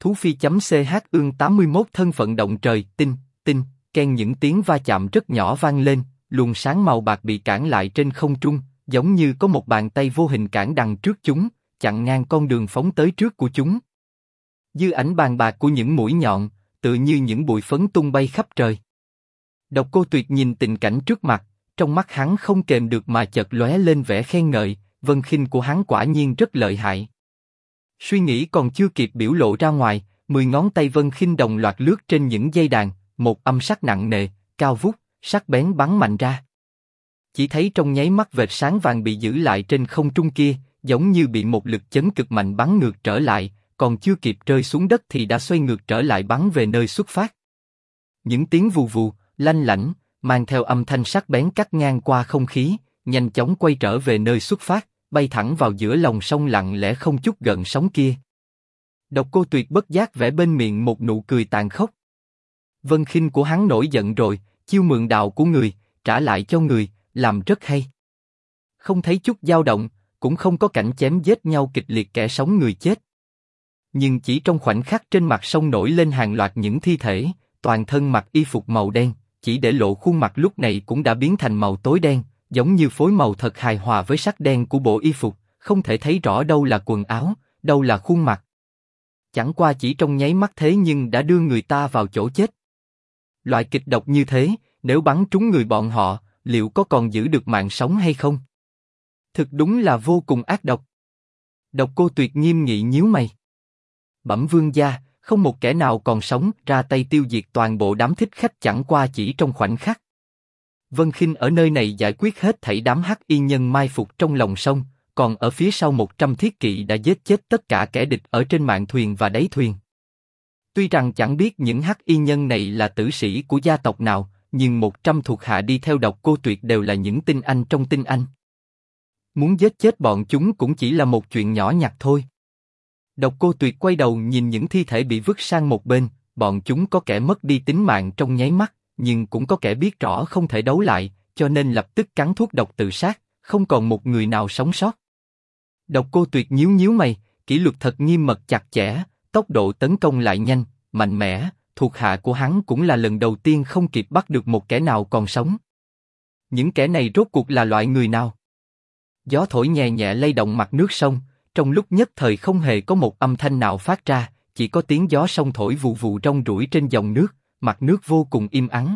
Thú phi.ch ương 81 thân phận động trời, tinh, tinh, ken những tiếng va chạm rất nhỏ vang lên, luồng sáng màu bạc bị cản lại trên không trung, giống như có một bàn tay vô hình cản đằng trước chúng, chặn ngang con đường phóng tới trước của chúng. Dư ảnh bàn bạc của những mũi nhọn, tựa như những bụi phấn tung bay khắp trời. Độc Cô Tuyệt nhìn tình cảnh trước mặt, trong mắt hắn không kềm được mà chợt lóe lên vẻ khen ngợi, vân khinh của hắn quả nhiên rất lợi hại. Suy nghĩ còn chưa kịp biểu lộ ra ngoài, 10 ngón tay vân khinh đồng loạt lướt trên những dây đàn, một âm sắc nặng nề, cao vút, sắc bén bắn mạnh ra. Chỉ thấy trong nháy mắt vệt sáng vàng bị giữ lại trên không trung kia, giống như bị một lực chấn cực mạnh bắn ngược trở lại, còn chưa kịp rơi xuống đất thì đã xoay ngược trở lại bắn về nơi xuất phát. Những tiếng vù vù, lanh lảnh, mang theo âm thanh sắc bén cắt ngang qua không khí, nhanh chóng quay trở về nơi xuất phát, bay thẳng vào giữa lòng sông lặng lẽ không chút gợn sóng kia. Độc Cô Tuyệt bất giác vẽ bên miệng một nụ cười tàn khốc. Vân khinh của hắn nổi giận rồi, chiêu mượn đạo của người, trả lại cho người, làm rất hay. Không thấy chút dao động, cũng không có cảnh chém giết nhau kịch liệt kẻ sống người chết. Nhưng chỉ trong khoảnh khắc trên mặt sông nổi lên hàng loạt những thi thể, toàn thân mặc y phục màu đen, chỉ để lộ khuôn mặt lúc này cũng đã biến thành màu tối đen, giống như phối màu thật hài hòa với sắc đen của bộ y phục, không thể thấy rõ đâu là quần áo, đâu là khuôn mặt. Chẳng qua chỉ trong nháy mắt thế nhưng đã đưa người ta vào chỗ chết. Loại kịch độc như thế, nếu bắn trúng người bọn họ, liệu có còn giữ được mạng sống hay không? Thực đúng là vô cùng ác độc. Độc Cô Tuyệt nghiêm nghị nhíu mày. Bẩm vương gia, không một kẻ nào còn sống, ra tay tiêu diệt toàn bộ đám thích khách chẳng qua chỉ trong khoảnh khắc. Vân khinh ở nơi này giải quyết hết thảy đám hắc y nhân mai phục trong lòng sông, còn ở phía sau 100 thiết kỵ đã giết chết tất cả kẻ địch ở trên mạn thuyền và đáy thuyền. Tuy rằng chẳng biết những hắc y nhân này là tử sĩ của gia tộc nào, nhưng 100 thuộc hạ đi theo Độc Cô Tuyệt đều là những tinh anh trong tinh anh. Muốn giết chết bọn chúng cũng chỉ là một chuyện nhỏ nhặt thôi. Độc Cô Tuyệt quay đầu nhìn những thi thể bị vứt sang một bên, bọn chúng có kẻ mất đi tính mạng trong nháy mắt, nhưng cũng có kẻ biết rõ không thể đấu lại, cho nên lập tức cắn thuốc độc tự sát, không còn một người nào sống sót. Độc Cô Tuyệt nhíu nhíu mày, kỷ luật thật nghiêm mật chặt chẽ, tốc độ tấn công lại nhanh, mạnh mẽ, thuộc hạ của hắn cũng là lần đầu tiên không kịp bắt được một kẻ nào còn sống. Những kẻ này rốt cuộc là loại người nào? Gió thổi nhẹ nhẹ lay động mặt nước sông, trong lúc nhất thời không hề có một âm thanh nào phát ra, chỉ có tiếng gió sông thổi vù vù rong ruổi trên dòng nước, mặt nước vô cùng im ắng.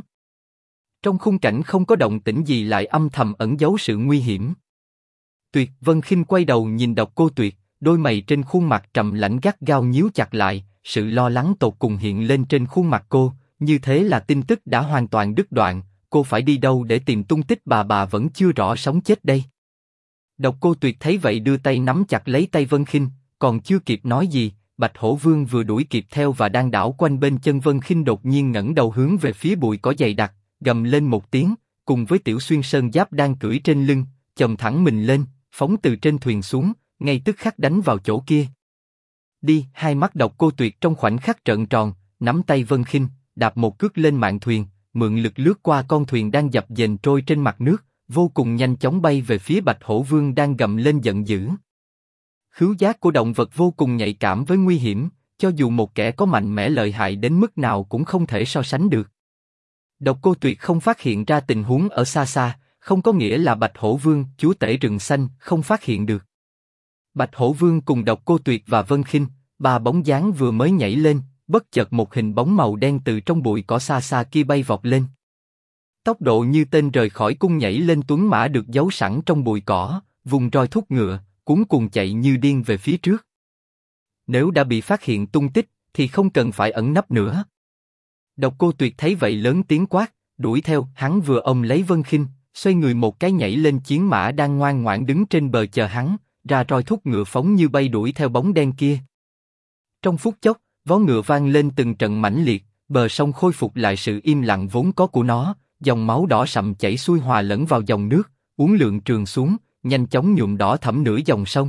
Trong khung cảnh không có động tĩnh gì lại âm thầm ẩn giấu sự nguy hiểm. Tuyệt, Vân khinh quay đầu nhìn Độc Cô Tuyệt, đôi mày trên khuôn mặt trầm lãnh gắt gao nhíu chặt lại, sự lo lắng tột cùng hiện lên trên khuôn mặt cô, như thế là tin tức đã hoàn toàn đứt đoạn, cô phải đi đâu để tìm tung tích bà vẫn chưa rõ sống chết đây. Độc Cô Tuyệt thấy vậy đưa tay nắm chặt lấy tay Vân khinh, còn chưa kịp nói gì, Bạch Hổ Vương vừa đuổi kịp theo và đang đảo quanh bên chân Vân khinh đột nhiên ngẩng đầu hướng về phía bụi cỏ dày đặc, gầm lên một tiếng, cùng với Tiểu Xuyên Sơn Giáp đang cưỡi trên lưng, chồm thẳng mình lên, phóng từ trên thuyền xuống, ngay tức khắc đánh vào chỗ kia. Đi, hai mắt Độc Cô Tuyệt trong khoảnh khắc trợn tròn, nắm tay Vân khinh, đạp một cước lên mạn thuyền, mượn lực lướt qua con thuyền đang dập dềnh trôi trên mặt nước, vô cùng nhanh chóng bay về phía Bạch Hổ Vương đang gầm lên giận dữ. Khứu giác của động vật vô cùng nhạy cảm với nguy hiểm, cho dù một kẻ có mạnh mẽ lợi hại đến mức nào cũng không thể so sánh được. Độc Cô Tuyệt không phát hiện ra tình huống ở xa xa, không có nghĩa là Bạch Hổ Vương, chúa tể rừng xanh, không phát hiện được. Bạch Hổ Vương cùng Độc Cô Tuyệt và Vân khinh, ba bóng dáng vừa mới nhảy lên, bất chợt một hình bóng màu đen từ trong bụi cỏ xa xa kia bay vọt lên. Tốc độ như tên rời khỏi cung nhảy lên tuấn mã được giấu sẵn trong bụi cỏ, vùng roi thúc ngựa, cuống cuồng chạy như điên về phía trước. Nếu đã bị phát hiện tung tích, thì không cần phải ẩn nấp nữa. Độc Cô Tuyệt thấy vậy lớn tiếng quát, đuổi theo. Hắn vừa ôm lấy Vân khinh, xoay người một cái nhảy lên chiến mã đang ngoan ngoãn đứng trên bờ chờ hắn, ra roi thúc ngựa phóng như bay đuổi theo bóng đen kia. Trong phút chốc, vó ngựa vang lên từng trận mãnh liệt, bờ sông khôi phục lại sự im lặng vốn có của nó, dòng máu đỏ sậm chảy xuôi hòa lẫn vào dòng nước, uốn lượn trường xuống, nhanh chóng nhuộm đỏ thẫm nửa dòng sông.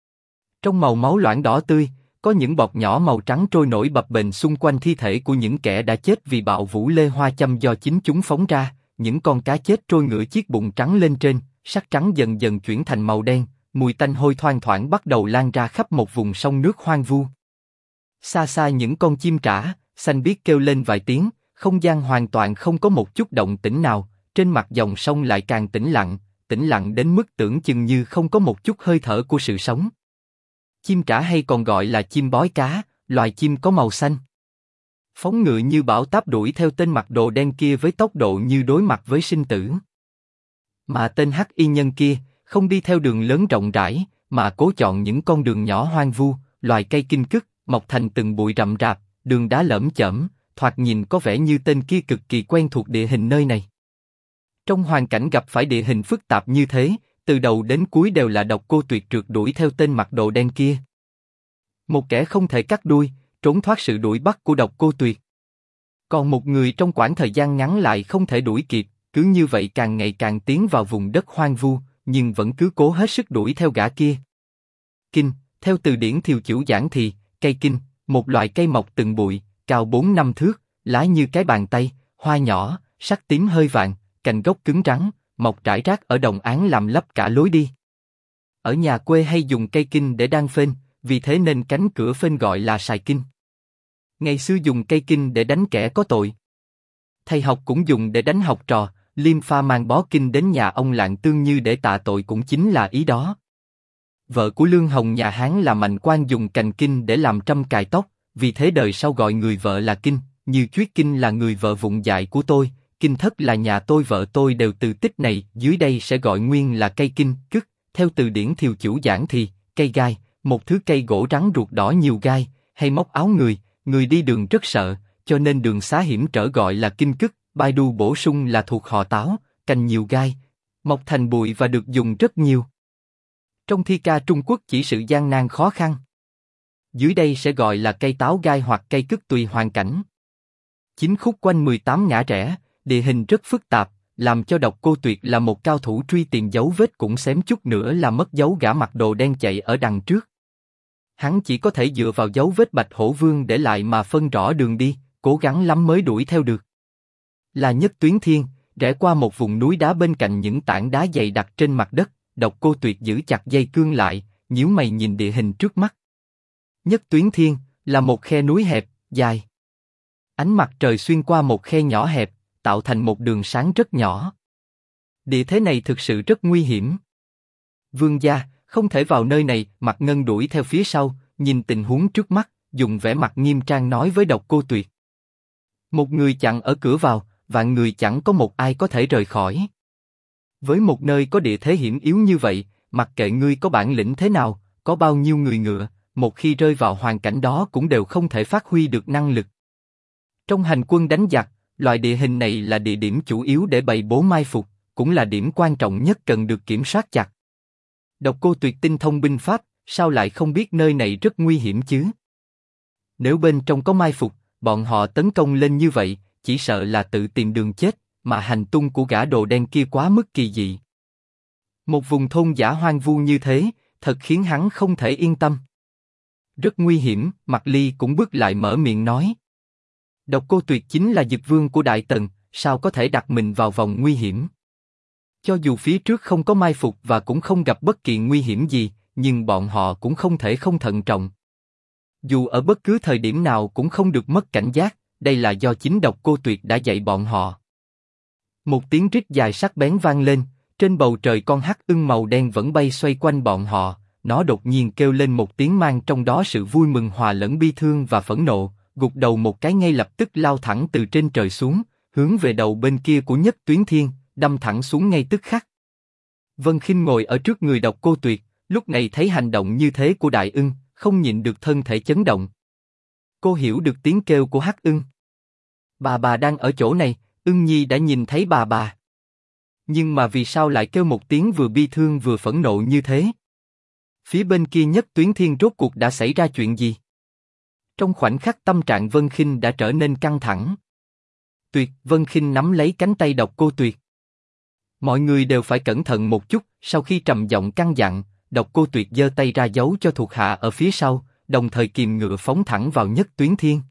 Trong màu máu loãng đỏ tươi, có những bọt nhỏ màu trắng trôi nổi bập bềnh xung quanh thi thể của những kẻ đã chết vì bạo vũ lê hoa châm do chính chúng phóng ra. Những con cá chết trôi ngửa chiếc bụng trắng lên trên, sắc trắng dần dần chuyển thành màu đen, mùi tanh hôi thoang thoảng bắt đầu lan ra khắp một vùng sông nước hoang vu. Xa xa những con chim trả, xanh biếc kêu lên vài tiếng, không gian hoàn toàn không có một chút động tĩnh nào, trên mặt dòng sông lại càng tĩnh lặng đến mức tưởng chừng như không có một chút hơi thở của sự sống. Chim trả hay còn gọi là chim bói cá, loài chim có màu xanh. Phóng ngựa như bão táp đuổi theo tên mặc đồ đen kia với tốc độ như đối mặt với sinh tử. Mà tên hắc y nhân kia, không đi theo đường lớn rộng rãi, mà cố chọn những con đường nhỏ hoang vu, loài cây kinh cứt, mọc thành từng bụi rậm rạp, đường đá lởm chởm, thoạt nhìn có vẻ như tên kia cực kỳ quen thuộc địa hình nơi này. Trong hoàn cảnh gặp phải địa hình phức tạp như thế, từ đầu đến cuối đều là Độc Cô Tuyệt trượt đuổi theo tên mặc đồ đen kia. Một kẻ không thể cắt đuôi, trốn thoát sự đuổi bắt của Độc Cô Tuyệt. Còn một người trong quãng thời gian ngắn lại không thể đuổi kịp, cứ như vậy càng ngày càng tiến vào vùng đất hoang vu, nhưng vẫn cứ cố hết sức đuổi theo gã kia. Kinh, theo từ điển Thiều Chửu giảng thì, cây kinh, một loại cây mọc từng bụi, cao 4-5 thước, lá như cái bàn tay, hoa nhỏ, sắc tím hơi vàng, cành gốc cứng rắn, mọc rải rác ở đồng áng làm lấp cả lối đi. Ở nhà quê hay dùng cây kinh để đan phên, vì thế nên cánh cửa phên gọi là sài kinh. Ngày xưa dùng cây kinh để đánh kẻ có tội. Thầy học cũng dùng để đánh học trò, Liêm Pha mang bó kinh đến nhà ông Lạng Tương Như để tạ tội cũng chính là ý đó. Vợ của Lương Hồng nhà Hán là Mạnh Quan dùng cành kinh để làm trâm cài tóc, vì thế đời sau gọi người vợ là Kinh, như Chuyết Kinh là người vợ vụng dại của tôi, Kinh Thất là nhà tôi vợ tôi đều từ tích này, dưới đây sẽ gọi nguyên là cây kinh, cứt, theo từ điển Thiều Chửu giảng thì, cây gai, một thứ cây gỗ rắn ruột đỏ nhiều gai, hay móc áo người đi đường rất sợ, cho nên đường xá hiểm trở gọi là kinh cứt. Baidu bổ sung là thuộc họ Táo, cành nhiều gai, mọc thành bụi và được dùng rất nhiều. Trong thi ca Trung Quốc chỉ sự gian nan khó khăn. Dưới đây sẽ gọi là cây táo gai hoặc cây cứt tùy hoàn cảnh. 9 khúc quanh 18 ngã rẽ, địa hình rất phức tạp, làm cho Độc Cô Tuyệt là một cao thủ truy tìm dấu vết cũng xém chút nữa là mất dấu gã mặc đồ đen chạy ở đằng trước. Hắn chỉ có thể dựa vào dấu vết Bạch Hổ Vương để lại mà phân rõ đường đi, cố gắng lắm mới đuổi theo được. Là Nhất Tuyến Thiên, rẽ qua một vùng núi đá bên cạnh những tảng đá dày đặc trên mặt đất, Độc Cô Tuyệt giữ chặt dây cương lại, nhíu mày nhìn địa hình trước mắt. Nhất Tuyến Thiên là một khe núi hẹp, dài. Ánh mặt trời xuyên qua một khe nhỏ hẹp, tạo thành một đường sáng rất nhỏ. Địa thế này thực sự rất nguy hiểm. Vương gia, không thể vào nơi này. Mạc Ngân đuổi theo phía sau, nhìn tình huống trước mắt, dùng vẻ mặt nghiêm trang nói với Độc Cô Tuyệt. Một người chặn ở cửa vào, vạn người chẳng có một ai có thể rời khỏi. Với một nơi có địa thế hiểm yếu như vậy, mặc kệ ngươi có bản lĩnh thế nào, có bao nhiêu người ngựa, một khi rơi vào hoàn cảnh đó cũng đều không thể phát huy được năng lực. Trong hành quân đánh giặc, loại địa hình này là địa điểm chủ yếu để bày bố mai phục, cũng là điểm quan trọng nhất cần được kiểm soát chặt. Độc Cô Tuyệt tinh thông binh pháp, sao lại không biết nơi này rất nguy hiểm chứ? Nếu bên trong có mai phục, bọn họ tấn công lên như vậy, chỉ sợ là tự tìm đường chết, mà hành tung của gã đồ đen kia quá mức kỳ dị. Một vùng thôn dã hoang vu như thế, thật khiến hắn không thể yên tâm. Rất nguy hiểm, Mạc Ly cũng bước lại mở miệng nói. Độc Cô Tuyệt chính là Dực Vương của Đại Tần, sao có thể đặt mình vào vòng nguy hiểm? Cho dù phía trước không có mai phục và cũng không gặp bất kỳ nguy hiểm gì, nhưng bọn họ cũng không thể không thận trọng. Dù ở bất cứ thời điểm nào cũng không được mất cảnh giác, đây là do chính Độc Cô Tuyệt đã dạy bọn họ. Một tiếng rít dài sắc bén vang lên, trên bầu trời con hắc ưng màu đen vẫn bay xoay quanh bọn họ, nó đột nhiên kêu lên một tiếng mang trong đó sự vui mừng hòa lẫn bi thương và phẫn nộ, gục đầu một cái ngay lập tức lao thẳng từ trên trời xuống, hướng về đầu bên kia của Nhất Tuyến Thiên, đâm thẳng xuống ngay tức khắc. Vân Khinh ngồi ở trước người Độc Cô Tuyệt, lúc này thấy hành động như thế của đại ưng, không nhịn được thân thể chấn động. Cô hiểu được tiếng kêu của hắc ưng. Bà đang ở chỗ này, Ưng Nhi đã nhìn thấy bà. Nhưng mà vì sao lại kêu một tiếng vừa bi thương vừa phẫn nộ như thế? Phía bên kia Nhất Tuyến Thiên rốt cuộc đã xảy ra chuyện gì? Trong khoảnh khắc tâm trạng Vân Khinh đã trở nên căng thẳng. Tuyệt, Vân Khinh nắm lấy cánh tay Độc Cô Tuyệt. Mọi người đều phải cẩn thận một chút. Sau khi trầm giọng căn dặn, Độc Cô Tuyệt giơ tay ra giấu cho thuộc hạ ở phía sau, đồng thời kìm ngựa phóng thẳng vào Nhất Tuyến Thiên.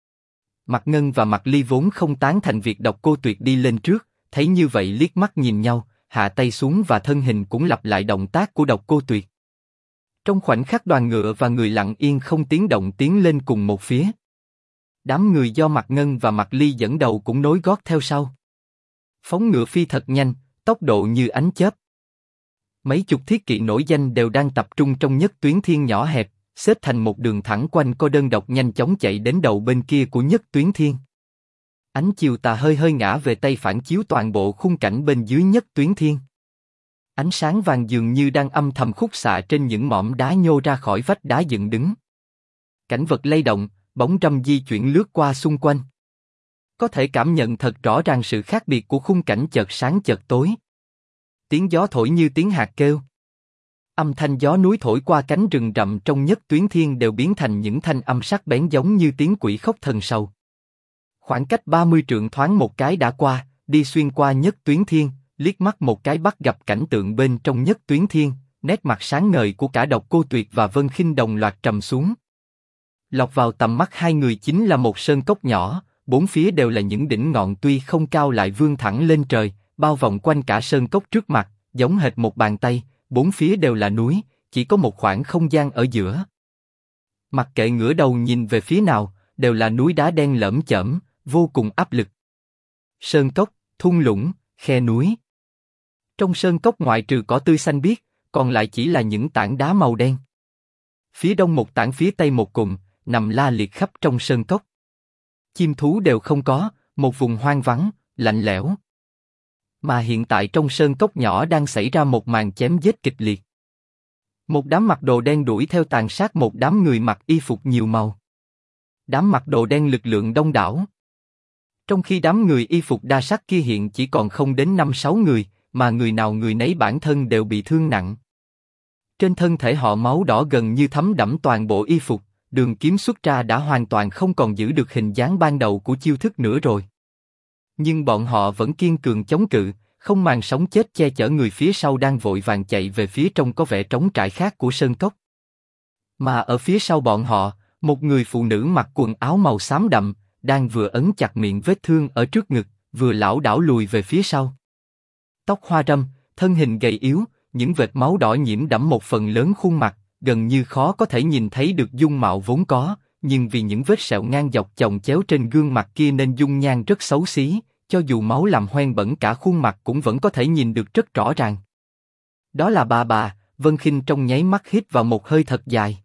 Mạc Ngân và Mạc Ly vốn không tán thành việc Độc Cô Tuyệt đi lên trước, thấy như vậy liếc mắt nhìn nhau, hạ tay xuống và thân hình cũng lặp lại động tác của Độc Cô Tuyệt. Trong khoảnh khắc đoàn ngựa và người lặng yên không tiếng động tiến lên cùng một phía. Đám người do Mạc Ngân và Mạc Ly dẫn đầu cũng nối gót theo sau. Phóng ngựa phi thật nhanh, tốc độ như ánh chớp. Mấy chục thiết kỵ nổi danh đều đang tập trung trong nhất tuyến thiên nhỏ hẹp, xếp thành một đường thẳng quanh co đơn độc nhanh chóng chạy đến đầu bên kia của nhất tuyến thiên. Ánh chiều tà hơi hơi ngã về tây phản chiếu toàn bộ khung cảnh bên dưới nhất tuyến thiên. Ánh sáng vàng dường như đang âm thầm khúc xạ trên những mỏm đá nhô ra khỏi vách đá dựng đứng. Cảnh vật lay động, bóng râm di chuyển lướt qua xung quanh. Có thể cảm nhận thật rõ ràng sự khác biệt của khung cảnh chợt sáng chợt tối. Tiếng gió thổi như tiếng hạt kêu. Âm thanh gió núi thổi qua cánh rừng rậm trong nhất tuyến thiên đều biến thành những thanh âm sắc bén giống như tiếng quỷ khóc thần sầu. Khoảng cách 30 trượng thoáng một cái đã qua, đi xuyên qua nhất tuyến thiên, liếc mắt một cái bắt gặp cảnh tượng bên trong nhất tuyến thiên, nét mặt sáng ngời của cả Độc Cô Tuyệt và Vân Khinh đồng loạt trầm xuống. Lọt vào tầm mắt hai người chính là một sơn cốc nhỏ, bốn phía đều là những đỉnh ngọn tuy không cao lại vươn thẳng lên trời, bao vòng quanh cả sơn cốc trước mặt, giống hệt một bàn tay, bốn phía đều là núi, chỉ có một khoảng không gian ở giữa. Mặc kệ ngửa đầu nhìn về phía nào, đều là núi đá đen lởm chởm, vô cùng áp lực. Sơn cốc, thung lũng, khe núi. Trong sơn cốc ngoại trừ cỏ tươi xanh biếc, còn lại chỉ là những tảng đá màu đen. Phía đông một tảng, phía tây một cụm, nằm la liệt khắp trong sơn cốc. Chim thú đều không có, một vùng hoang vắng, lạnh lẽo. Mà hiện tại trong sơn cốc nhỏ đang xảy ra một màn chém giết kịch liệt. Một đám mặc đồ đen đuổi theo tàn sát một đám người mặc y phục nhiều màu. Đám mặc đồ đen lực lượng đông đảo. Trong khi đám người y phục đa sắc kia hiện chỉ còn không đến 5-6 người, mà người nào người nấy bản thân đều bị thương nặng. Trên thân thể họ máu đỏ gần như thấm đẫm toàn bộ y phục, đường kiếm xuất ra đã hoàn toàn không còn giữ được hình dáng ban đầu của chiêu thức nữa rồi. Nhưng bọn họ vẫn kiên cường chống cự, không màng sống chết che chở người phía sau đang vội vàng chạy về phía trong có vẻ trống trải khác của sơn cốc. Mà ở phía sau bọn họ, một người phụ nữ mặc quần áo màu xám đậm, đang vừa ấn chặt miệng vết thương ở trước ngực, vừa lảo đảo lùi về phía sau. Tóc hoa râm, thân hình gầy yếu, những vệt máu đỏ nhiễm đẫm một phần lớn khuôn mặt, gần như khó có thể nhìn thấy được dung mạo vốn có, nhưng vì những vết sẹo ngang dọc chồng chéo trên gương mặt kia nên dung nhan rất xấu xí, cho dù máu làm hoen bẩn cả khuôn mặt cũng vẫn có thể nhìn được rất rõ ràng. Đó là bà, Vân Khinh trong nháy mắt hít vào một hơi thật dài.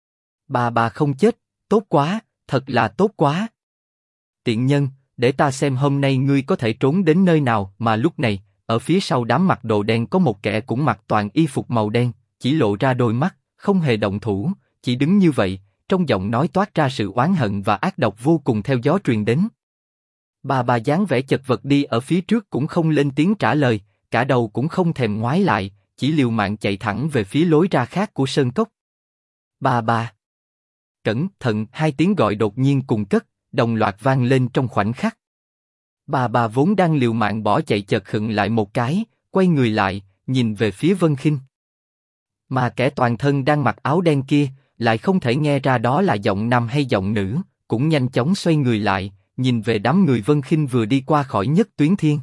Bà không chết, tốt quá, thật là tốt quá. Tiện nhân, để ta xem hôm nay ngươi có thể trốn đến nơi nào. Mà lúc này, ở phía sau đám mặc đồ đen có một kẻ cũng mặc toàn y phục màu đen, chỉ lộ ra đôi mắt, không hề động thủ, chỉ đứng như vậy, trong giọng nói toát ra sự oán hận và ác độc vô cùng theo gió truyền đến. Bà dáng vẻ chật vật đi ở phía trước cũng không lên tiếng trả lời, cả đầu cũng không thèm ngoái lại, chỉ liều mạng chạy thẳng về phía lối ra khác của sơn cốc. Bà. Cẩn thận, hai tiếng gọi đột nhiên cùng cất, đồng loạt vang lên trong khoảnh khắc. Bà vốn đang liều mạng bỏ chạy chợt khựng lại một cái, quay người lại, nhìn về phía Vân Khinh. Mà kẻ toàn thân đang mặc áo đen kia, lại không thể nghe ra đó là giọng nam hay giọng nữ, cũng nhanh chóng xoay người lại, nhìn về đám người Vân Khinh vừa đi qua khỏi nhất tuyến thiên.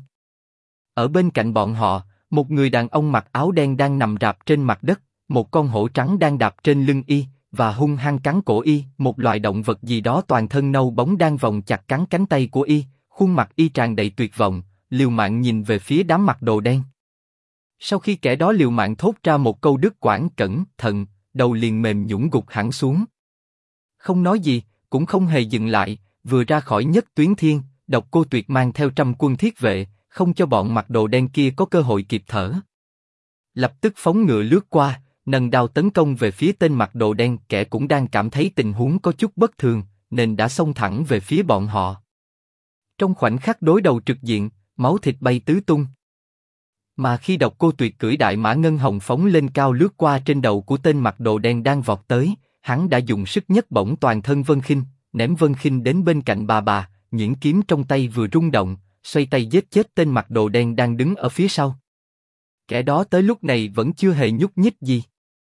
Ở bên cạnh bọn họ, một người đàn ông mặc áo đen đang nằm rạp trên mặt đất, một con hổ trắng đang đạp trên lưng y, và hung hăng cắn cổ y, một loài động vật gì đó toàn thân nâu bóng đang vòng chặt cắn cánh tay của y, khuôn mặt y tràn đầy tuyệt vọng, liều mạng nhìn về phía đám mặc đồ đen. Sau khi kẻ đó liều mạng thốt ra một câu đứt quãng cẩn thận, đầu liền mềm nhũn gục hẳn xuống. Không nói gì, cũng không hề dừng lại, vừa ra khỏi nhất tuyến thiên, Độc Cô Tuyệt mang theo 100 quân thiết vệ, không cho bọn mặc đồ đen kia có cơ hội kịp thở. Lập tức phóng ngựa lướt qua, nâng đao tấn công về phía tên mặc đồ đen, kẻ cũng đang cảm thấy tình huống có chút bất thường, nên đã xông thẳng về phía bọn họ. Trong khoảnh khắc đối đầu trực diện, máu thịt bay tứ tung. Mà khi Độc Cô Tuyệt cưỡi đại mã ngân hồng phóng lên cao lướt qua trên đầu của tên mặc đồ đen đang vọt tới, hắn đã dùng sức nhấc bổng toàn thân Vân Khinh, ném Vân Khinh đến bên cạnh bà, nhuyễn kiếm trong tay vừa rung động, xoay tay giết chết tên mặc đồ đen đang đứng ở phía sau. Kẻ đó tới lúc này vẫn chưa hề nhúc nhích gì.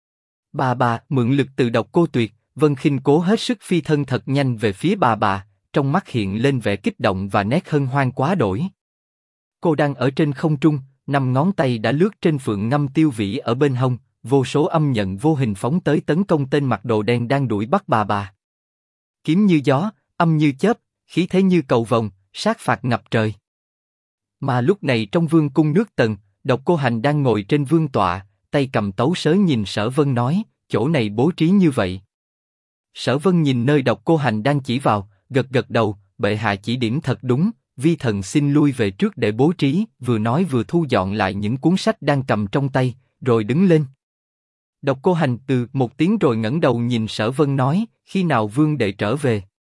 Bà mượn lực từ Độc Cô Tuyệt, Vân Khinh cố hết sức phi thân thật nhanh về phía bà, trong mắt hiện lên vẻ kích động và nét hân hoan quá đổi. Cô đang ở trên không trung, 5 ngón tay đã lướt trên phượng ngâm tiêu vĩ ở bên hông, vô số âm nhận vô hình phóng tới tấn công tên mặc đồ đen đang đuổi bắt bà. Kiếm như gió, âm như chớp, khí thế như cầu vồng, sát phạt ngập trời. Mà lúc này trong vương cung nước Tần, Độc Cô Hành đang ngồi trên vương tọa, tay cầm tấu sớ nhìn Sở Vân nói, chỗ này bố trí như vậy. Sở Vân nhìn nơi Độc Cô Hành đang chỉ vào, gật gật đầu, bệ hạ chỉ điểm thật đúng, vi thần xin lui về trước để bố trí. Vừa nói vừa thu dọn lại những cuốn sách đang cầm trong tay, rồi đứng lên. Độc Cô Hành từ một tiếng rồi ngẩng đầu nhìn Sở Vân nói, khi nào vương đệ trở về?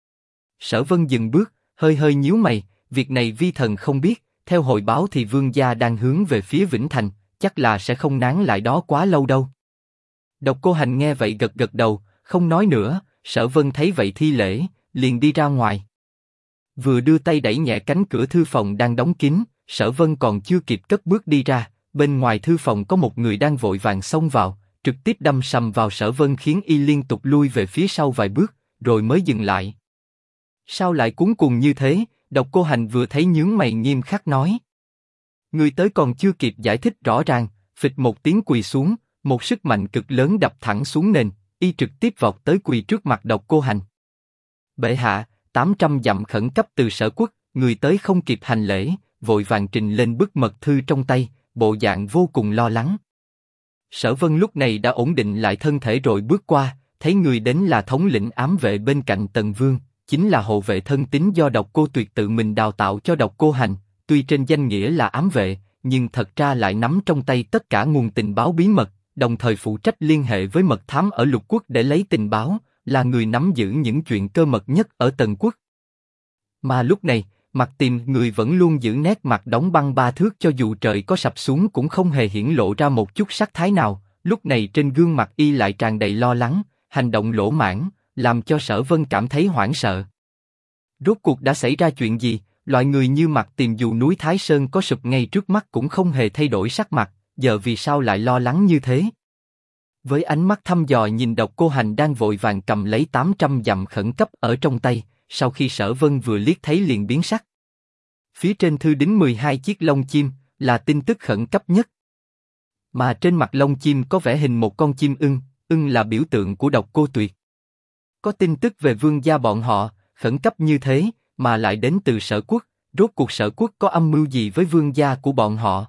Sở Vân dừng bước, hơi hơi nhíu mày, việc này vi thần không biết. Theo hồi báo thì vương gia đang hướng về phía Vĩnh Thành, chắc là sẽ không nán lại đó quá lâu đâu. Độc Cô Hành nghe vậy gật gật đầu, không nói nữa. Sở Vân thấy vậy thi lễ, liền đi ra ngoài. Vừa đưa tay đẩy nhẹ cánh cửa thư phòng đang đóng kín, Sở Vân còn chưa kịp cất bước đi ra, bên ngoài thư phòng có một người đang vội vàng xông vào, trực tiếp đâm sầm vào Sở Vân khiến y liên tục lui về phía sau vài bước, rồi mới dừng lại. Sao lại cuống cuồng như thế? Độc Cô Hành vừa thấy nhướng mày nghiêm khắc nói. Người tới còn chưa kịp giải thích rõ ràng, phịch một tiếng quỳ xuống, một sức mạnh cực lớn đập thẳng xuống nền, y trực tiếp vọt tới quỳ trước mặt Độc Cô Hành. Bệ hạ, 800 dặm khẩn cấp từ Sở Quốc, người tới không kịp hành lễ, vội vàng trình lên bức mật thư trong tay, bộ dạng vô cùng lo lắng. Sở Vân lúc này đã ổn định lại thân thể rồi bước qua, thấy người đến là thống lĩnh ám vệ bên cạnh Tần Vương, chính là hộ vệ thân tín do Độc Cô Tuyệt tự mình đào tạo cho Độc Cô Hành. Tuy trên danh nghĩa là ám vệ, nhưng thật ra lại nắm trong tay tất cả nguồn tình báo bí mật, đồng thời phụ trách liên hệ với mật thám ở Lục Quốc để lấy tình báo, là người nắm giữ những chuyện cơ mật nhất ở Tần Quốc. Mà lúc này, mặt tìm người vẫn luôn giữ nét mặt đóng băng ba thước, cho dù trời có sập xuống cũng không hề hiển lộ ra một chút sắc thái nào. Lúc này trên gương mặt y lại tràn đầy lo lắng, hành động lỗ mãng, làm cho Sở Vân cảm thấy hoảng sợ. Rốt cuộc đã xảy ra chuyện gì? Loại người như Mặt Tìm dù núi Thái Sơn có sụp ngay trước mắt cũng không hề thay đổi sắc mặt, giờ vì sao lại lo lắng như thế? Với ánh mắt thăm dò nhìn Độc Cô Hành đang vội vàng cầm lấy 800 dặm khẩn cấp ở trong tay, sau khi Sở Vân vừa liếc thấy liền biến sắc. Phía trên thư đính 12 chiếc lông chim, là tin tức khẩn cấp nhất. Mà trên mặt lông chim có vẽ hình một con chim ưng, ưng là biểu tượng của Độc Cô Tuyệt. Có tin tức về vương gia bọn họ, khẩn cấp như thế, mà lại đến từ Sở Quốc, rốt cuộc Sở Quốc có âm mưu gì với vương gia của bọn họ?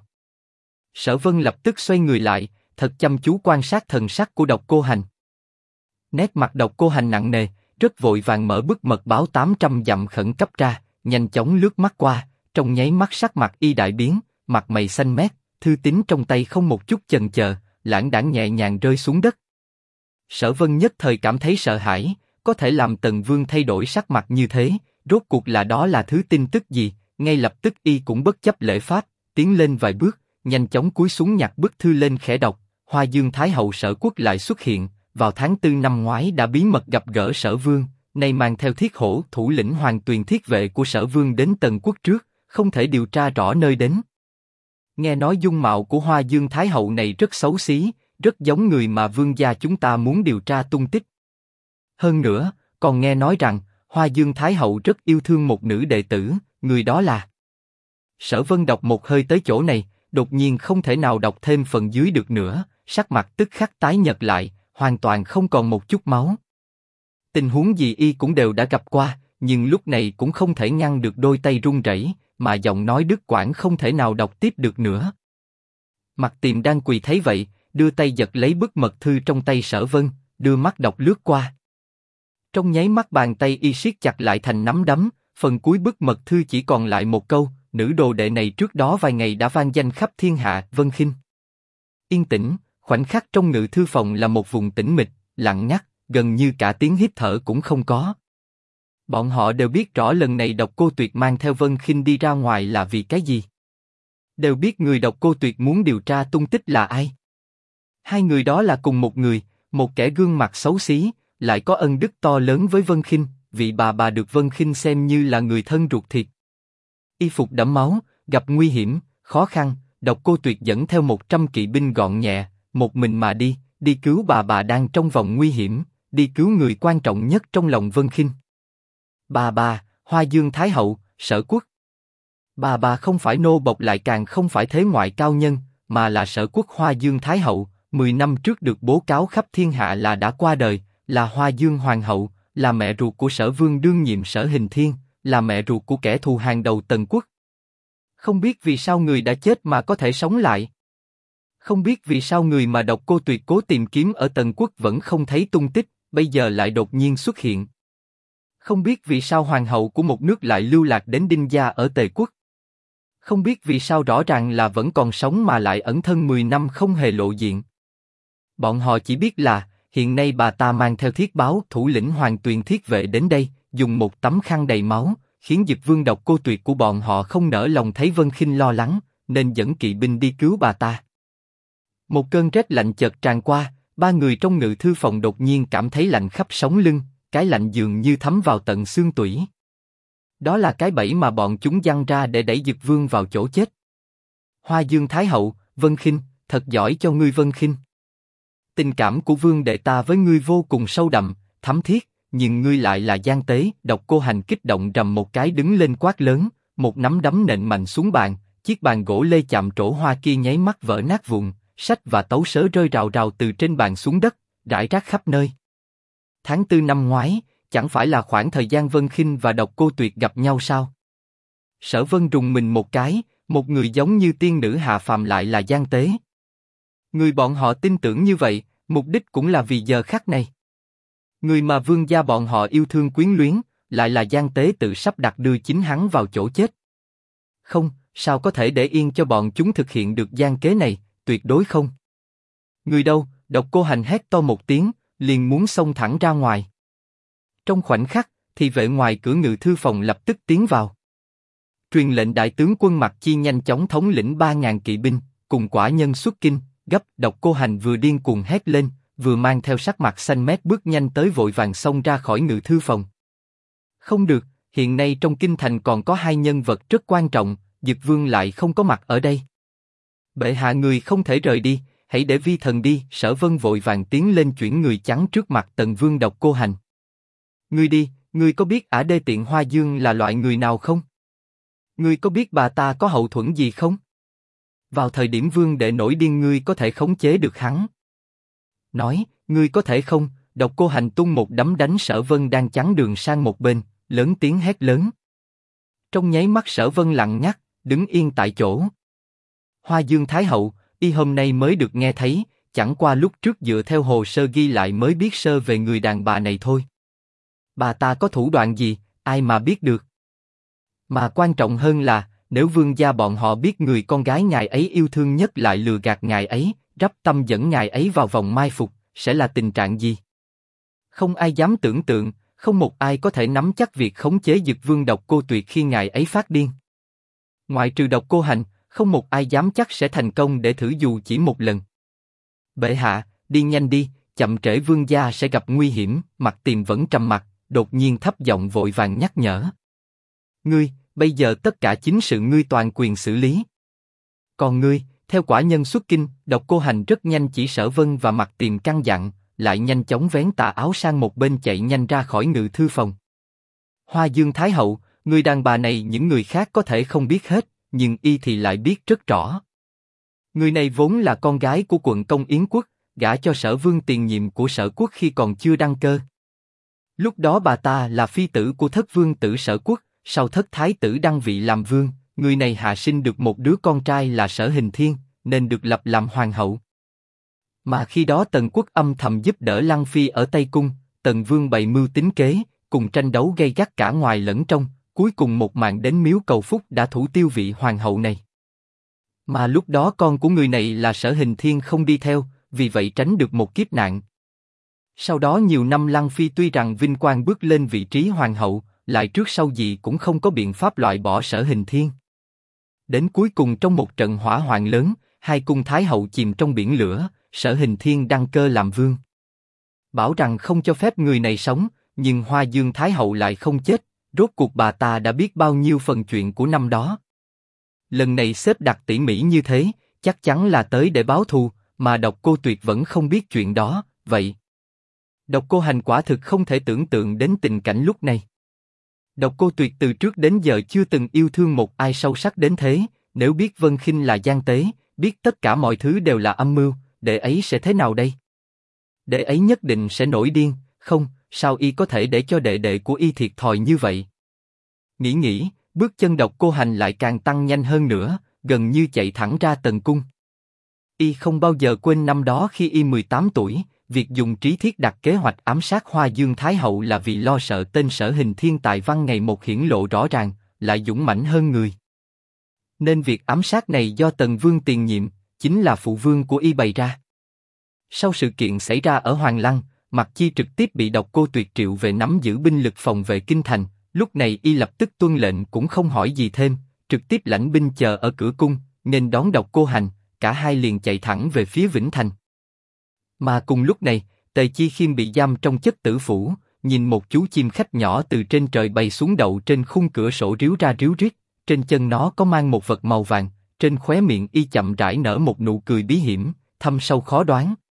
Sở Vân lập tức xoay người lại, thật chăm chú quan sát thần sắc của Độc Cô Hành. Nét mặt Độc Cô Hành nặng nề, rất vội vàng mở bức mật báo 800 dặm khẩn cấp ra, nhanh chóng lướt mắt qua, trong nháy mắt sắc mặt y đại biến, mặt mày xanh mét, thư tín trong tay không một chút chần chờ, lãng đãng nhẹ nhàng rơi xuống đất. Sở Vân nhất thời cảm thấy sợ hãi, có thể làm Tần Vương thay đổi sắc mặt như thế, rốt cuộc là đó là thứ tin tức gì? Ngay lập tức y cũng bất chấp lễ pháp, tiến lên vài bước, nhanh chóng cúi xuống nhặt bức thư lên khẽ đọc. Hoa Dương Thái hậu Sở Quốc lại xuất hiện, vào tháng 4 năm ngoái đã bí mật gặp gỡ Sở Vương, nay mang theo Thiết Hổ thủ lĩnh Hoàng Tuyền Thiết vệ của Sở Vương đến Tần Quốc trước, không thể điều tra rõ nơi đến. Nghe nói dung mạo của Hoa Dương Thái hậu này rất xấu xí, rất giống người mà vương gia chúng ta muốn điều tra tung tích. Hơn nữa, còn nghe nói rằng Hoa Dương Thái hậu rất yêu thương một nữ đệ tử, người đó là. Sở Vân đọc một hơi tới chỗ này, đột nhiên không thể nào đọc thêm phần dưới được nữa, sắc mặt tức khắc tái nhợt lại, hoàn toàn không còn một chút máu. Tình huống gì y cũng đều đã gặp qua, nhưng lúc này cũng không thể ngăn được đôi tay run rẩy, mà giọng nói đứt quãng không thể nào đọc tiếp được nữa. Mặt Tiềm đang quỳ thấy vậy, đưa tay giật lấy bức mật thư trong tay Sở Vân, đưa mắt đọc lướt qua. Trong nháy mắt bàn tay y siết chặt lại thành nắm đấm, phần cuối bức mật thư chỉ còn lại một câu: nữ đồ đệ này trước đó vài ngày đã vang danh khắp thiên hạ, Vân Khinh. Yên tĩnh, khoảnh khắc trong ngự thư phòng là một vùng tĩnh mịch, lặng ngắt, gần như cả tiếng hít thở cũng không có. Bọn họ đều biết rõ lần này Độc Cô Tuyệt mang theo Vân Khinh đi ra ngoài là vì cái gì. Đều biết người Độc Cô Tuyệt muốn điều tra tung tích là ai. Hai người đó là cùng một người, một kẻ gương mặt xấu xí, lại có ân đức to lớn với Vân Khinh, vị bà được Vân Khinh xem như là người thân ruột thịt. Y phục đẫm máu, gặp nguy hiểm, khó khăn, Độc Cô Tuyệt dẫn theo 100 kỵ binh gọn nhẹ, một mình mà đi cứu bà đang trong vòng nguy hiểm, đi cứu người quan trọng nhất trong lòng Vân Khinh. Bà, Hoa Dương Thái hậu, Sở Quốc. Bà không phải nô bộc lại càng không phải thế ngoại cao nhân, mà là Sở Quốc Hoa Dương Thái hậu, 10 năm trước được bố cáo khắp thiên hạ là đã qua đời, là Hoa Dương Hoàng hậu, là mẹ ruột của Sở Vương đương nhiệm Sở Hình Thiên, là mẹ ruột của kẻ thù hàng đầu Tần quốc. Không biết vì sao người đã chết mà có thể sống lại. Không biết vì sao người mà Độc Cô Tuyệt cố tìm kiếm ở Tần quốc vẫn không thấy tung tích, bây giờ lại đột nhiên xuất hiện. Không biết vì sao hoàng hậu của một nước lại lưu lạc đến Đinh gia ở Tề quốc. Không biết vì sao rõ ràng là vẫn còn sống mà lại ẩn thân 10 năm không hề lộ diện. Bọn họ chỉ biết là, hiện nay bà ta mang theo thiết báo thủ lĩnh Hoàng Tuyền Thiết Vệ đến đây, dùng một tấm khăn đầy máu, khiến Dực Vương Độc Cô Tuyệt của bọn họ không nỡ lòng thấy Vân Khinh lo lắng, nên dẫn kỵ binh đi cứu bà ta. Một cơn rét lạnh chợt tràn qua, ba người trong ngự thư phòng đột nhiên cảm thấy lạnh khắp sống lưng, cái lạnh dường như thấm vào tận xương tủy. Đó là cái bẫy mà bọn chúng giăng ra để đẩy Dực Vương vào chỗ chết. Hoa Dương Thái hậu, Vân Khinh, thật giỏi cho ngươi Vân Khinh. Tình cảm của vương đệ ta với ngươi vô cùng sâu đậm, thắm thiết, nhưng ngươi lại là gian tế. Độc Cô Hành kích động rầm một cái đứng lên quát lớn, một nắm đấm nện mạnh xuống bàn, chiếc bàn gỗ lê chạm trổ hoa kia nháy mắt vỡ nát vụn, sách và tấu sớ rơi rào rào từ trên bàn xuống đất, rải rác khắp nơi. Tháng 4 năm ngoái, chẳng phải là khoảng thời gian Vân Khinh và Độc Cô Tuyệt gặp nhau sao? Sở Vân rùng mình một cái, một người giống như tiên nữ hạ phàm lại là gian tế. Người bọn họ tin tưởng như vậy, mục đích cũng là vì giờ khắc này. Người mà vương gia bọn họ yêu thương quyến luyến, lại là gian tế tự sắp đặt đưa chính hắn vào chỗ chết. Không, sao có thể để yên cho bọn chúng thực hiện được gian kế này, tuyệt đối không. Người đâu? Độc Cô Hành hét to một tiếng, liền muốn xông thẳng ra ngoài. Trong khoảnh khắc, thì vệ ngoài cửa ngự thư phòng lập tức tiến vào. Truyền lệnh đại tướng quân Mặc Chi nhanh chóng thống lĩnh 3.000 kỵ binh, cùng quả nhân xuất kinh, gấp. Độc Cô Hành vừa điên cuồng hét lên, vừa mang theo sắc mặt xanh mét bước nhanh tới vội vàng xông ra khỏi ngự thư phòng. Không được, hiện nay trong kinh thành còn có hai nhân vật rất quan trọng, Dực Vương lại không có mặt ở đây. Bệ hạ người không thể rời đi, hãy để vi thần đi. Sở Vân vội vàng tiến lên chuyển người chắn trước mặt Tần Vương Độc Cô Hành. Ngươi đi, ngươi có biết ả đê tiện Hoa Dương là loại người nào không? Ngươi có biết bà ta có hậu thuẫn gì không? Vào thời điểm vương đệ nổi điên ngươi có thể khống chế được hắn. Nói, ngươi có thể không? Độc Cô Hành tung một đấm đánh Sở Vân đang chắn đường sang một bên, lớn tiếng hét lớn. Trong nháy mắt Sở Vân lặng ngắt, đứng yên tại chỗ. Hoa Dương Thái hậu, y hôm nay mới được nghe thấy, chẳng qua lúc trước dựa theo hồ sơ ghi lại mới biết sơ về người đàn bà này thôi. Bà ta có thủ đoạn gì, ai mà biết được. Mà quan trọng hơn là, nếu vương gia bọn họ biết người con gái ngài ấy yêu thương nhất lại lừa gạt ngài ấy, rắp tâm dẫn ngài ấy vào vòng mai phục, sẽ là tình trạng gì? Không ai dám tưởng tượng, không một ai có thể nắm chắc việc khống chế Dực Vương Độc Cô Tuyệt khi ngài ấy phát điên. Ngoại trừ Độc Cô Hành, không một ai dám chắc sẽ thành công để thử dù chỉ một lần. Bệ hạ, đi nhanh đi, chậm trễ vương gia sẽ gặp nguy hiểm. Mặc Tiềm vẫn trầm mặc, đột nhiên thấp giọng vội vàng nhắc nhở. Ngươi, bây giờ tất cả chính sự ngươi toàn quyền xử lý. Còn ngươi, theo quả nhân xuất kinh. Độc Cô Hành rất nhanh chỉ Sở Vân và Mặc Tiềm căn dặn, lại nhanh chóng vén tà áo sang một bên chạy nhanh ra khỏi ngự thư phòng. Hoa Dương Thái hậu, người đàn bà này những người khác có thể không biết hết, nhưng y thì lại biết rất rõ. Người này vốn là con gái của quận công Yến quốc, gả cho Sở Vương tiền nhiệm của Sở quốc khi còn chưa đăng cơ. Lúc đó bà ta là phi tử của thất vương tử Sở quốc, sau thất thái tử đăng vị làm vương, người này hạ sinh được một đứa con trai là Sở Hình Thiên, nên được lập làm hoàng hậu. Mà khi đó Tần quốc âm thầm giúp đỡ Lăng Phi ở Tây Cung, Tần Vương bày mưu tính kế, cùng tranh đấu gay gắt cả ngoài lẫn trong, cuối cùng một màn đến miếu cầu phúc đã thủ tiêu vị hoàng hậu này. Mà lúc đó con của người này là Sở Hình Thiên không đi theo, vì vậy tránh được một kiếp nạn. Sau đó nhiều năm Lăng Phi tuy rằng vinh quang bước lên vị trí hoàng hậu, lại trước sau gì cũng không có biện pháp loại bỏ Sở Hình Thiên. Đến cuối cùng trong một trận hỏa hoạn lớn, hai cung thái hậu chìm trong biển lửa, Sở Hình Thiên đăng cơ làm vương. Bảo rằng không cho phép người này sống, nhưng Hoa Dương Thái hậu lại không chết, rốt cuộc bà ta đã biết bao nhiêu phần chuyện của năm đó. Lần này xếp đặt tỉ mỉ như thế, chắc chắn là tới để báo thù, mà Độc Cô Tuyệt vẫn không biết chuyện đó, vậy. Độc Cô Hành quả thực không thể tưởng tượng đến tình cảnh lúc này. Độc Cô Tuyệt từ trước đến giờ chưa từng yêu thương một ai sâu sắc đến thế, nếu biết Vân Khinh là gian tế, biết tất cả mọi thứ đều là âm mưu, đệ ấy sẽ thế nào đây? Đệ ấy nhất định sẽ nổi điên, không, sao y có thể để cho đệ đệ của y thiệt thòi như vậy? Nghĩ, bước chân Độc Cô Hành lại càng tăng nhanh hơn nữa, gần như chạy thẳng ra tần cung. Y không bao giờ quên năm đó khi y 18 tuổi, việc dùng trí thiết đặt kế hoạch ám sát Hoa Dương Thái Hậu là vì lo sợ tên Sở Hình thiên tài văn ngày một hiển lộ rõ ràng, lại dũng mãnh hơn người. Nên việc ám sát này do Tần Vương tiền nhiệm, chính là phụ vương của y bày ra. Sau sự kiện xảy ra ở Hoàng Lăng, Mặc Chi trực tiếp bị Độc Cô Tuyệt triệu về nắm giữ binh lực phòng vệ kinh thành. Lúc này y lập tức tuân lệnh cũng không hỏi gì thêm, trực tiếp lãnh binh chờ ở cửa cung, nên đón Độc Cô Hành. Cả hai liền chạy thẳng về phía Vĩnh Thành. Mà cùng lúc này, Tề Chi Khiêm bị giam trong chất tử phủ, nhìn một chú chim khách nhỏ từ trên trời bay xuống đậu trên khung cửa sổ ríu ra ríu rít, trên chân nó có mang một vật màu vàng, trên khóe miệng y chậm rãi nở một nụ cười bí hiểm, thâm sâu khó đoán.